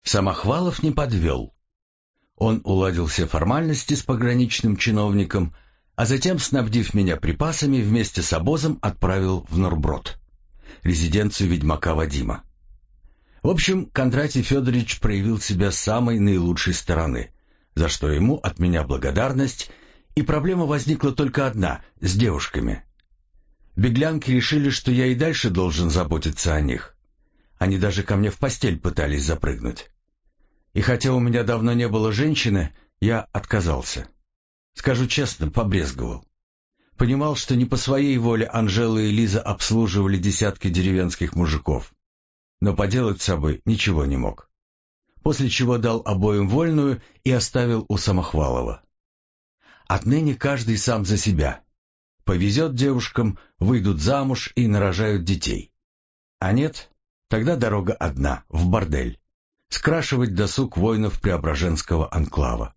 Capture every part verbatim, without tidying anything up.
Самохвалов не подвел. Он уладил все формальности с пограничным чиновником, а затем, снабдив меня припасами, вместе с обозом отправил в Норброд, резиденцию ведьмака Вадима. В общем, Кондратий Федорович проявил себя с самой наилучшей стороны, за что ему от меня благодарность, и проблема возникла только одна — с девушками. Беглянки решили, что я и дальше должен заботиться о них. Они даже ко мне в постель пытались запрыгнуть. И хотя у меня давно не было женщины, я отказался. Скажу честно, побрезговал. Понимал, что не по своей воле Анжела и Лиза обслуживали десятки деревенских мужиков. Но поделать с собой ничего не мог. После чего дал обоим вольную и оставил у Самохвалова. Отныне каждый сам за себя. Повезет девушкам, выйдут замуж и нарожают детей. А нет, тогда дорога одна, в бордель. Скрашивать досуг воинов Преображенского анклава.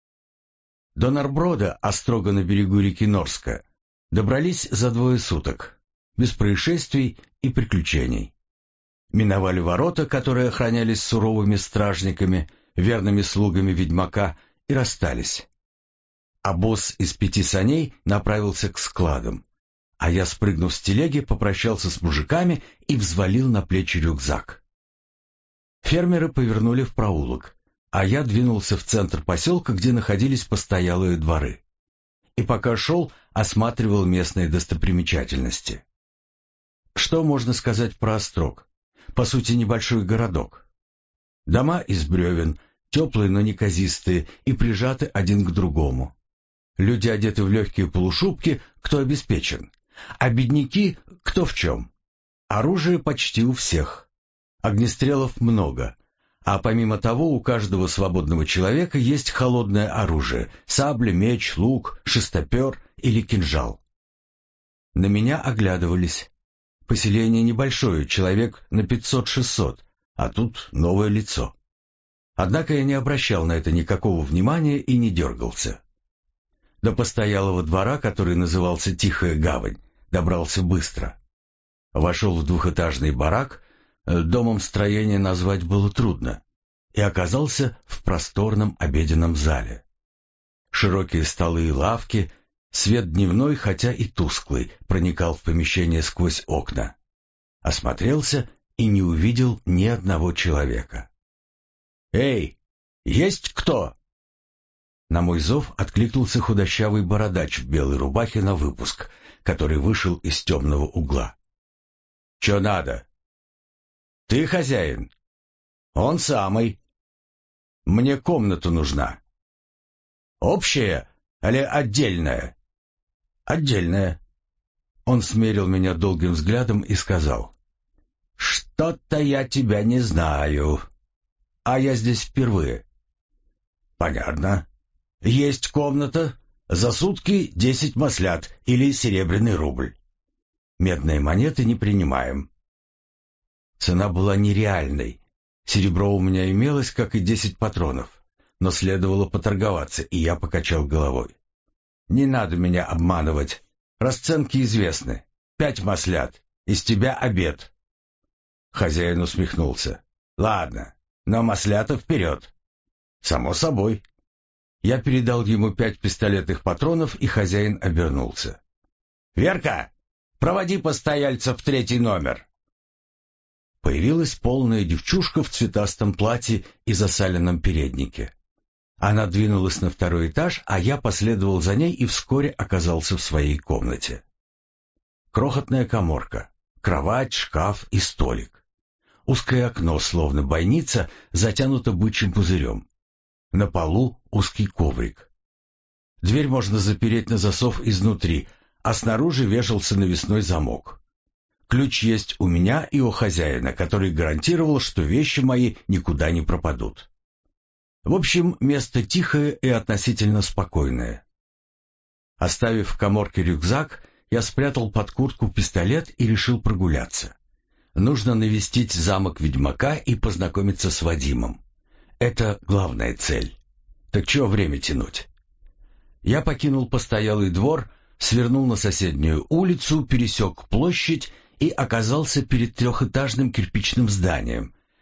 До Норброда, острога на берегу реки Норска, добрались за двое суток, без происшествий и приключений. Миновали ворота, которые охранялись суровыми стражниками, верными слугами ведьмака, и расстались. Обоз из пяти саней направился к складам, а я, спрыгнув с телеги, попрощался с мужиками и взвалил на плечи рюкзак. Фермеры повернули в проулок, а я двинулся в центр поселка, где находились постоялые дворы. И пока шел, осматривал местные достопримечательности. Что можно сказать про Острог? По сути, небольшой городок. Дома из бревен, теплые, но неказистые, и прижаты один к другому. Люди одеты в легкие полушубки, кто обеспечен, а бедняки кто в чем. Оружие почти у всех. Огнестрелов много, а помимо того у каждого свободного человека есть холодное оружие — сабля, меч, лук, шестопер или кинжал. На меня оглядывались. Поселение небольшое, человек на пятьсот-шестьсот, а тут новое лицо. Однако я не обращал на это никакого внимания и не дергался. До постоялого двора, который назывался «Тихая гавань», добрался быстро. Вошел в двухэтажный барак, домом строения назвать было трудно, и оказался в просторном обеденном зале. Широкие столы и лавки, свет дневной, хотя и тусклый, проникал в помещение сквозь окна. Осмотрелся и не увидел ни одного человека. «Эй, есть кто?» На мой зов откликнулся худощавый бородач в белой рубахе на выпуск, который вышел из темного угла. «Че надо?» «Ты хозяин?» «Он самый». «Мне комната нужна». «Общая или отдельная?» «Отдельная». Он смерил меня долгим взглядом и сказал: «Что-то я тебя не знаю. А я здесь впервые». «Понятно. Есть комната. За сутки десять маслят или серебряный рубль. Медные монеты не принимаем». Цена была нереальной. Серебро у меня имелось, как и десять патронов, но следовало поторговаться, и я покачал головой. «Не надо меня обманывать. Расценки известны. Пять маслят. Из тебя обед». Хозяин усмехнулся. «Ладно, но маслята вперед». «Само собой». Я передал ему пять пистолетных патронов, и хозяин обернулся. «Верка, проводи постояльца в третий номер». Появилась полная девчушка в цветастом платье и засаленном переднике. Она двинулась на второй этаж, а я последовал за ней и вскоре оказался в своей комнате. Крохотная каморка, кровать, шкаф и столик. Узкое окно, словно бойница, затянуто бычьим пузырем. На полу узкий коврик. Дверь можно запереть на засов изнутри, а снаружи вешался навесной замок. Ключ есть у меня и у хозяина, который гарантировал, что вещи мои никуда не пропадут. В общем, место тихое и относительно спокойное. Оставив в каморке рюкзак, я спрятал под куртку пистолет и решил прогуляться. Нужно навестить замок ведьмака и познакомиться с Вадимом. Это главная цель. Так чего время тянуть? Я покинул постоялый двор, свернул на соседнюю улицу, пересек площадь и оказался перед трехэтажным кирпичным зданием,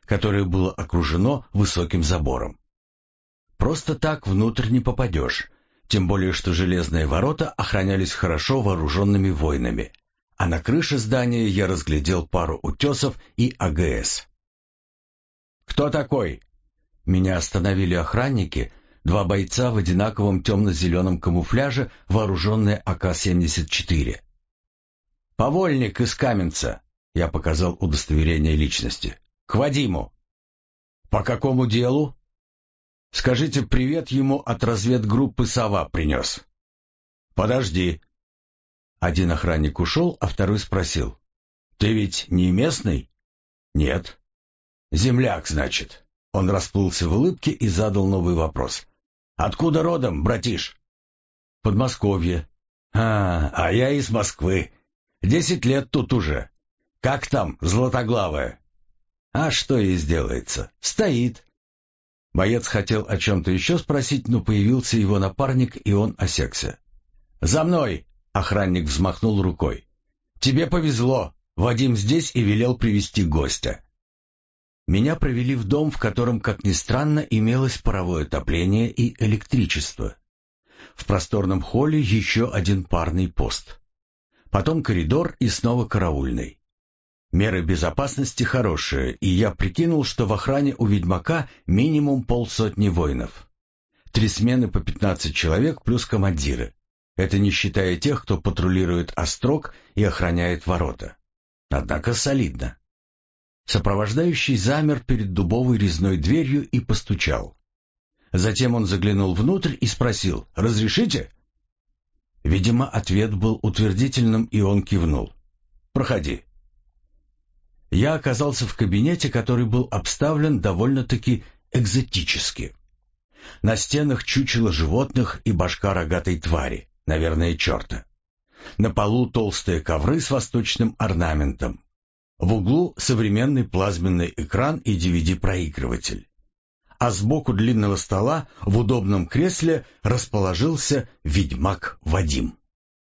которое было окружено высоким забором. Просто так внутрь не попадешь, тем более что железные ворота охранялись хорошо вооруженными воинами, а на крыше здания я разглядел пару утесов и А Г С. «Кто такой?» Меня остановили охранники, два бойца в одинаковом темно-зеленом камуфляже, вооруженные А К семьдесят четыре. «Повольник из Каменца», — я показал удостоверение личности. «К Вадиму». «По какому делу?» «Скажите привет ему от разведгруппы «Сова» принес». «Подожди». Один охранник ушел, а второй спросил. «Ты ведь не местный?» «Нет». «Земляк, значит». Он расплылся в улыбке и задал новый вопрос. «Откуда родом, братиш?» «Подмосковье». «А, а я из Москвы. Десять лет тут уже. Как там, Златоглавая?» «А что ей сделается? Стоит». Боец хотел о чем-то еще спросить, но появился его напарник, и он осекся. «За мной!» — охранник взмахнул рукой. «Тебе повезло. Вадим здесь и велел привести гостя». Меня провели в дом, в котором, как ни странно, имелось паровое отопление и электричество. В просторном холле еще один парный пост. Потом коридор и снова караульный. Меры безопасности хорошие, и я прикинул, что в охране у ведьмака минимум полсотни воинов. Три смены по пятнадцать человек плюс командиры. Это не считая тех, кто патрулирует острог и охраняет ворота. Однако солидно. Сопровождающий замер перед дубовой резной дверью и постучал. Затем он заглянул внутрь и спросил: «Разрешите?» Видимо, ответ был утвердительным, и он кивнул. «Проходи». Я оказался в кабинете, который был обставлен довольно-таки экзотически. На стенах чучело животных и башка рогатой твари, наверное, черта. На полу толстые ковры с восточным орнаментом. В углу современный плазменный экран и ди ви ди-проигрыватель. А сбоку длинного стола в удобном кресле расположился ведьмак Вадим.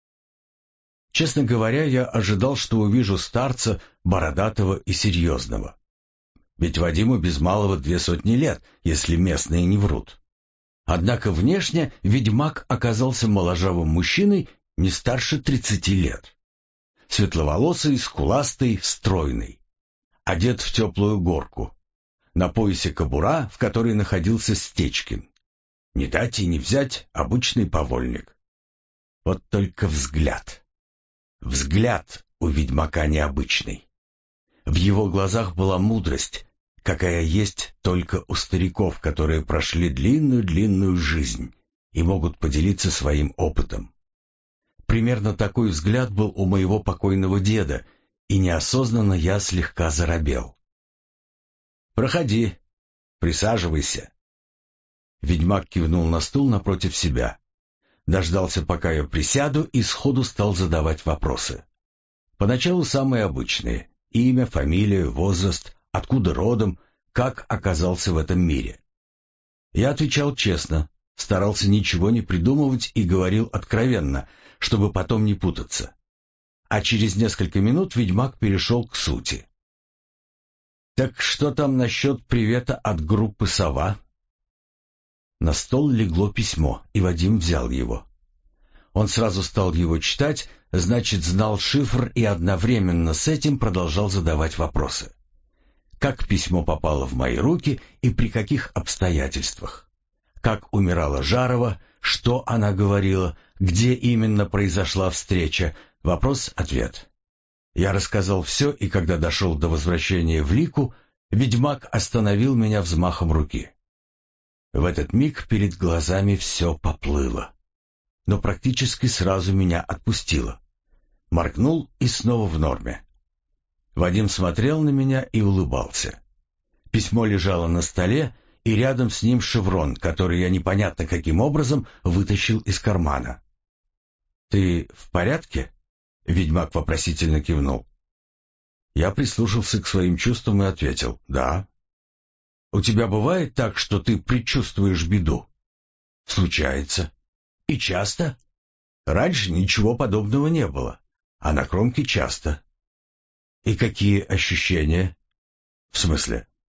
Честно говоря, я ожидал, что увижу старца, бородатого и серьезного. Ведь Вадиму без малого две сотни лет, если местные не врут. Однако внешне ведьмак оказался моложавым мужчиной не старше тридцати лет. Светловолосый, скуластый, стройный. Одет в теплую горку. На поясе кобура, в которой находился Стечкин. Не дать и не взять обычный повольник. Вот только взгляд. Взгляд у ведьмака необычный. В его глазах была мудрость, какая есть только у стариков, которые прошли длинную-длинную жизнь и могут поделиться своим опытом. Примерно такой взгляд был у моего покойного деда, и неосознанно я слегка заробел. «Проходи, присаживайся». Ведьмак кивнул на стул напротив себя. Дождался, пока я присяду, и сходу стал задавать вопросы. Поначалу самые обычные: имя, фамилия, возраст, откуда родом, как оказался в этом мире. Я отвечал честно, старался ничего не придумывать и говорил откровенно, чтобы потом не путаться. А через несколько минут ведьмак перешел к сути. «Так что там насчет привета от группы «Сова»?» На стол легло письмо, и Вадим взял его. Он сразу стал его читать, значит, знал шифр и одновременно с этим продолжал задавать вопросы. Как письмо попало в мои руки и при каких обстоятельствах? Как умирала Жарова, что она говорила, где именно произошла встреча? Вопрос-ответ. Я рассказал все, и когда дошел до возвращения в Лику, ведьмак остановил меня взмахом руки. В этот миг перед глазами все поплыло, но практически сразу меня отпустило. Моргнул и снова в норме. Вадим смотрел на меня и улыбался. Письмо лежало на столе, и рядом с ним шеврон, который я непонятно каким образом вытащил из кармана. «Ты в порядке?» — ведьмак вопросительно кивнул. Я прислушался к своим чувствам и ответил: «Да». «У тебя бывает так, что ты предчувствуешь беду?» «Случается». «И часто?» «Раньше ничего подобного не было, а на кромке часто». «И какие ощущения?» «В смысле?»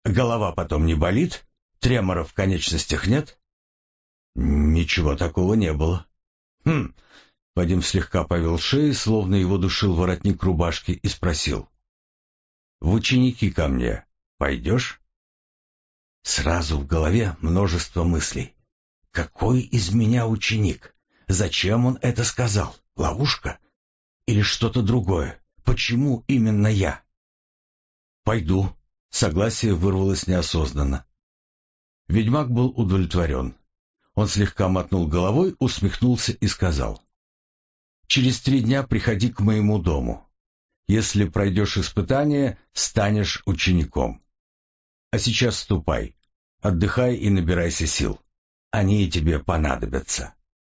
Голова потом не болит? Треморов в конечностях нет? Ничего такого не было. Хм. Вадим слегка повел шеей, словно его душил воротник рубашки, и спросил. В ученики ко мне пойдешь? Сразу в голове множество мыслей. Какой из меня ученик? Зачем он это сказал? Ловушка? Или что-то другое? Почему именно я? Пойду. Согласие вырвалось неосознанно. Ведьмак был удовлетворен. Он слегка мотнул головой, усмехнулся и сказал. Через три дня приходи к моему дому. Если пройдешь испытание, станешь учеником. А сейчас ступай, отдыхай и набирайся сил. Они тебе понадобятся.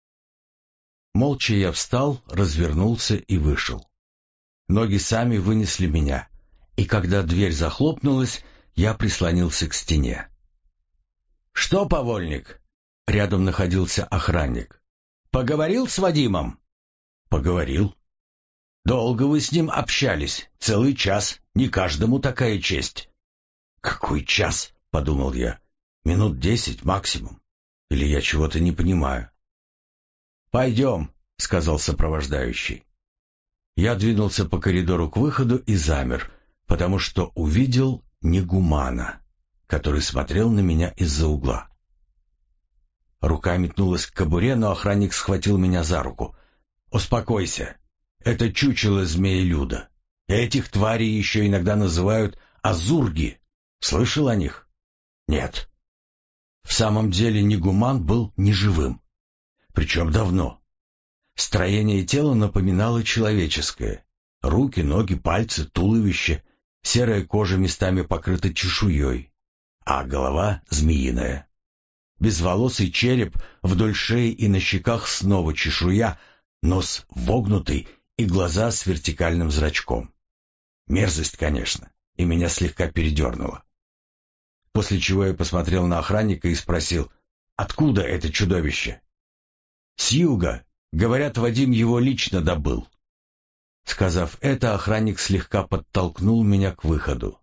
Молча я встал, развернулся и вышел. Ноги сами вынесли меня, и когда дверь захлопнулась, я прислонился к стене. «Что, повольник?» Рядом находился охранник. «Поговорил с Вадимом?» «Поговорил». «Долго вы с ним общались? Целый час. Не каждому такая честь». «Какой час?» — подумал я. «Минут десять максимум. Или я чего-то не понимаю?» «Пойдем», — сказал сопровождающий. Я двинулся по коридору к выходу и замер, потому что увидел Негумана, который смотрел на меня из-за угла. Рука метнулась к кобуре, но охранник схватил меня за руку. «Успокойся. Это чучело змеелюда. Этих тварей еще иногда называют азурги. Слышал о них?» «Нет». В самом деле Негуман был неживым. Причем давно. Строение тела напоминало человеческое. Руки, ноги, пальцы, туловище. Серая кожа местами покрыта чешуей. А голова змеиная. Безволосый череп, вдоль шеи и на щеках снова чешуя, нос вогнутый и глаза с вертикальным зрачком. Мерзость, конечно, и меня слегка передернуло. После чего я посмотрел на охранника и спросил, откуда это чудовище? «С юга. Говорят, Вадим его лично добыл». Сказав это, охранник слегка подтолкнул меня к выходу.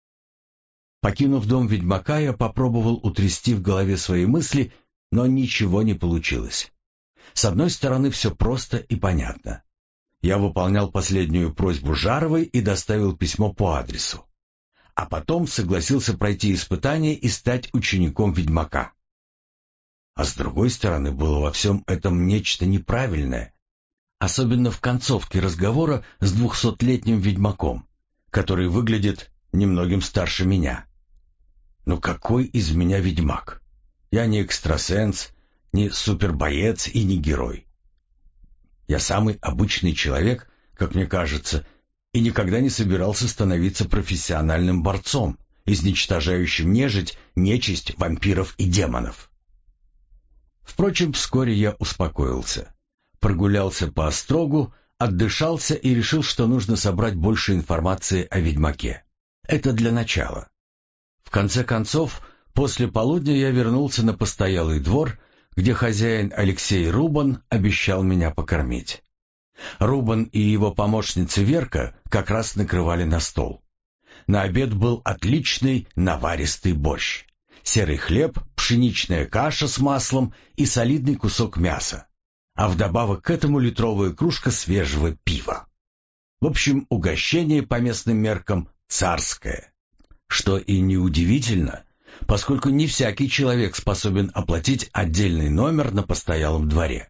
Покинув дом ведьмака, я попробовал утрясти в голове свои мысли, но ничего не получилось. С одной стороны, все просто и понятно. Я выполнял последнюю просьбу Жаровой и доставил письмо по адресу. А потом согласился пройти испытание и стать учеником ведьмака. А с другой стороны, было во всем этом нечто неправильное, особенно в концовке разговора с двухсотлетним ведьмаком, который выглядит немногим старше меня. Ну какой из меня ведьмак? Я не экстрасенс, не супербоец и не герой. Я самый обычный человек, как мне кажется, и никогда не собирался становиться профессиональным борцом, изничтожающим нежить, нечисть, вампиров и демонов. Впрочем, вскоре я успокоился. Прогулялся по острогу, отдышался и решил, что нужно собрать больше информации о ведьмаке. Это для начала. В конце концов, после полудня я вернулся на постоялый двор, где хозяин Алексей Рубан обещал меня покормить. Рубан и его помощница Верка как раз накрывали на стол. На обед был отличный наваристый борщ, серый хлеб, пшеничная каша с маслом и солидный кусок мяса, а вдобавок к этому литровая кружка свежего пива. В общем, угощение по местным меркам царское. Что и неудивительно, поскольку не всякий человек способен оплатить отдельный номер на постоялом дворе.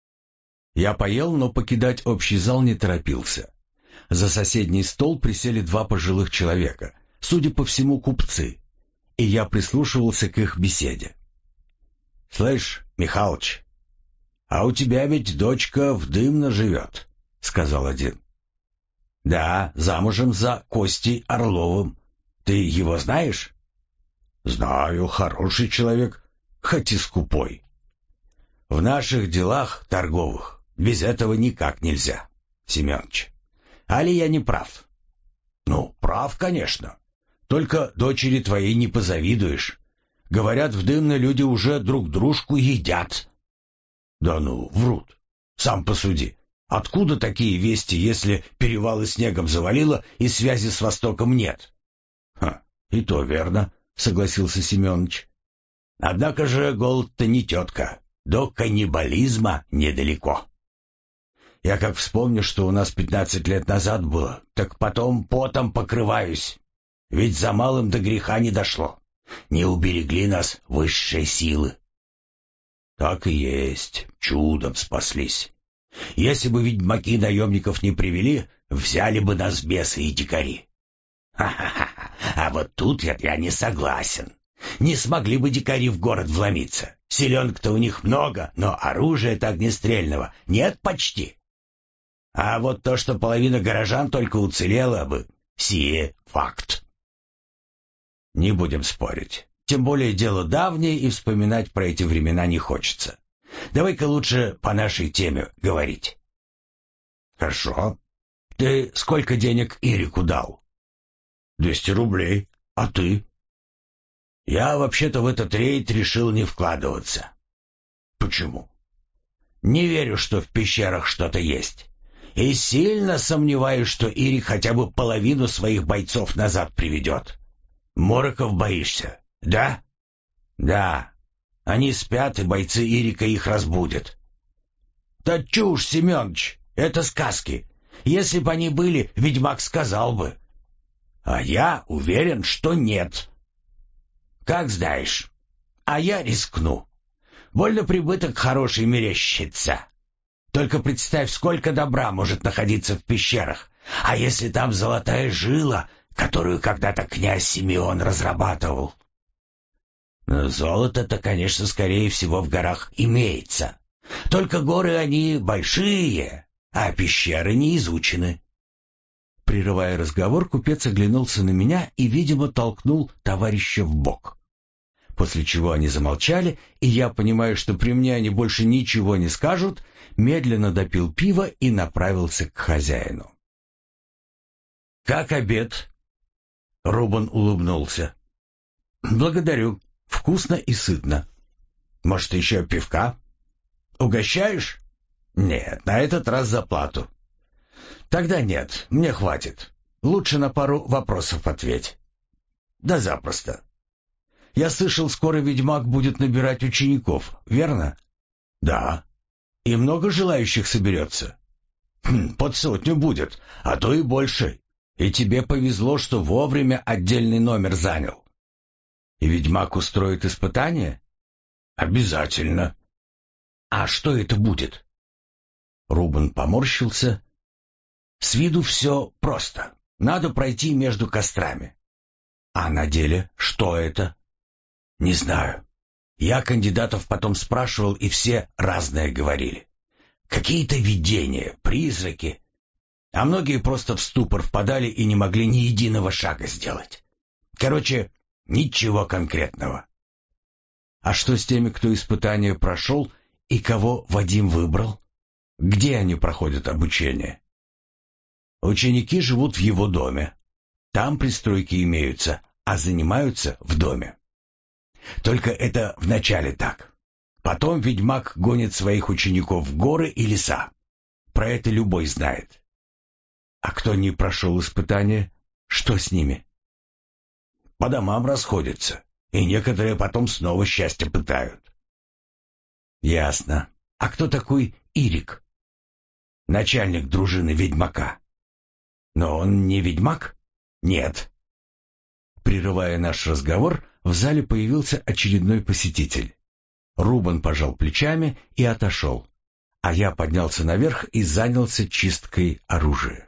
Я поел, но покидать общий зал не торопился. За соседний стол присели два пожилых человека, судя по всему, купцы, и я прислушивался к их беседе. «Слышь, Михалыч, а у тебя ведь дочка в Дымно живет», — сказал один. «Да, замужем за Костей Орловым. Ты его знаешь?» «Знаю, хороший человек, хоть и скупой». «В наших делах торговых без этого никак нельзя, Семеныч. Али я не прав?» «Ну, прав, конечно. Только дочери твоей не позавидуешь. Говорят, в Дымно люди уже друг дружку едят». «Да ну, врут. Сам посуди. Откуда такие вести, если перевалы снегом завалило и связи с Востоком нет?» «Ха, и то верно. согласился Семенович. Однако же голод-то не тетка, до каннибализма недалеко. Я как вспомню, что у нас пятнадцать лет назад было, так потом потом покрываюсь. Ведь за малым до греха не дошло. Не уберегли нас высшие силы. Так и есть, чудом спаслись. Если бы ведьмаки наемников не привели, взяли бы нас бесы и дикари. Ха-ха-ха, а вот тут я, я не согласен. Не смогли бы дикари в город вломиться. Селенок-то у них много, но оружия-то огнестрельного нет почти. А вот то, что половина горожан только уцелела бы, сие факт. Не будем спорить. Тем более дело давнее, и вспоминать про эти времена не хочется. Давай-ка лучше по нашей теме говорить. Хорошо. Ты сколько денег Ирику дал? Двести рублей. А ты? Я вообще-то в этот рейд решил не вкладываться. Почему? Не верю, что в пещерах что-то есть. И сильно сомневаюсь, что Ирик хотя бы половину своих бойцов назад приведет. Мороков боишься, да? Да. Они спят, и бойцы Ирика их разбудят. Да чушь, Семёныч, это сказки. Если бы они были, ведьмак сказал бы. А я уверен, что нет. Как знаешь. А я рискну. Больно прибыток хороший мерещится. Только представь, сколько добра может находиться в пещерах. А если там золотая жила, которую когда-то князь Симеон разрабатывал? Золото-то, конечно, скорее всего, в горах имеется. Только горы они большие, а пещеры не изучены. Прерывая разговор, купец оглянулся на меня и, видимо, толкнул товарища в бок. После чего они замолчали, и я, понимая, что при мне они больше ничего не скажут, медленно допил пиво и направился к хозяину. «Как обед?» Рубан улыбнулся. «Благодарю. Вкусно и сытно. Может, еще пивка? Угощаешь?» «Нет, на этот раз за плату». «Тогда нет, мне хватит. Лучше на пару вопросов ответь». «Да запросто. Я слышал, скоро ведьмак будет набирать учеников, верно?» «Да». «И много желающих соберется?» хм, «Под сотню будет, а то и больше. И тебе повезло, что вовремя отдельный номер занял». «И ведьмак устроит испытание?» «Обязательно». «А что это будет?» Рубан поморщился. «С виду все просто. Надо пройти между кострами». «А на деле что это?» «Не знаю. Я кандидатов потом спрашивал, и все разное говорили. Какие-то видения, призраки. А многие просто в ступор впадали и не могли ни единого шага сделать. Короче, ничего конкретного». «А что с теми, кто испытание прошел и кого Вадим выбрал? Где они проходят обучение?» «Ученики живут в его доме. Там пристройки имеются, а занимаются в доме. Только это вначале так. Потом ведьмак гонит своих учеников в горы и леса. Про это любой знает». «А кто не прошел испытание, что с ними?» «По домам расходятся, и некоторые потом снова счастье пытают». «Ясно. А кто такой Ирик?» «Начальник дружины ведьмака». «Но он не ведьмак?» «Нет». Прерывая наш разговор, в зале появился очередной посетитель. Рубан пожал плечами и отошел, а я поднялся наверх и занялся чисткой оружия.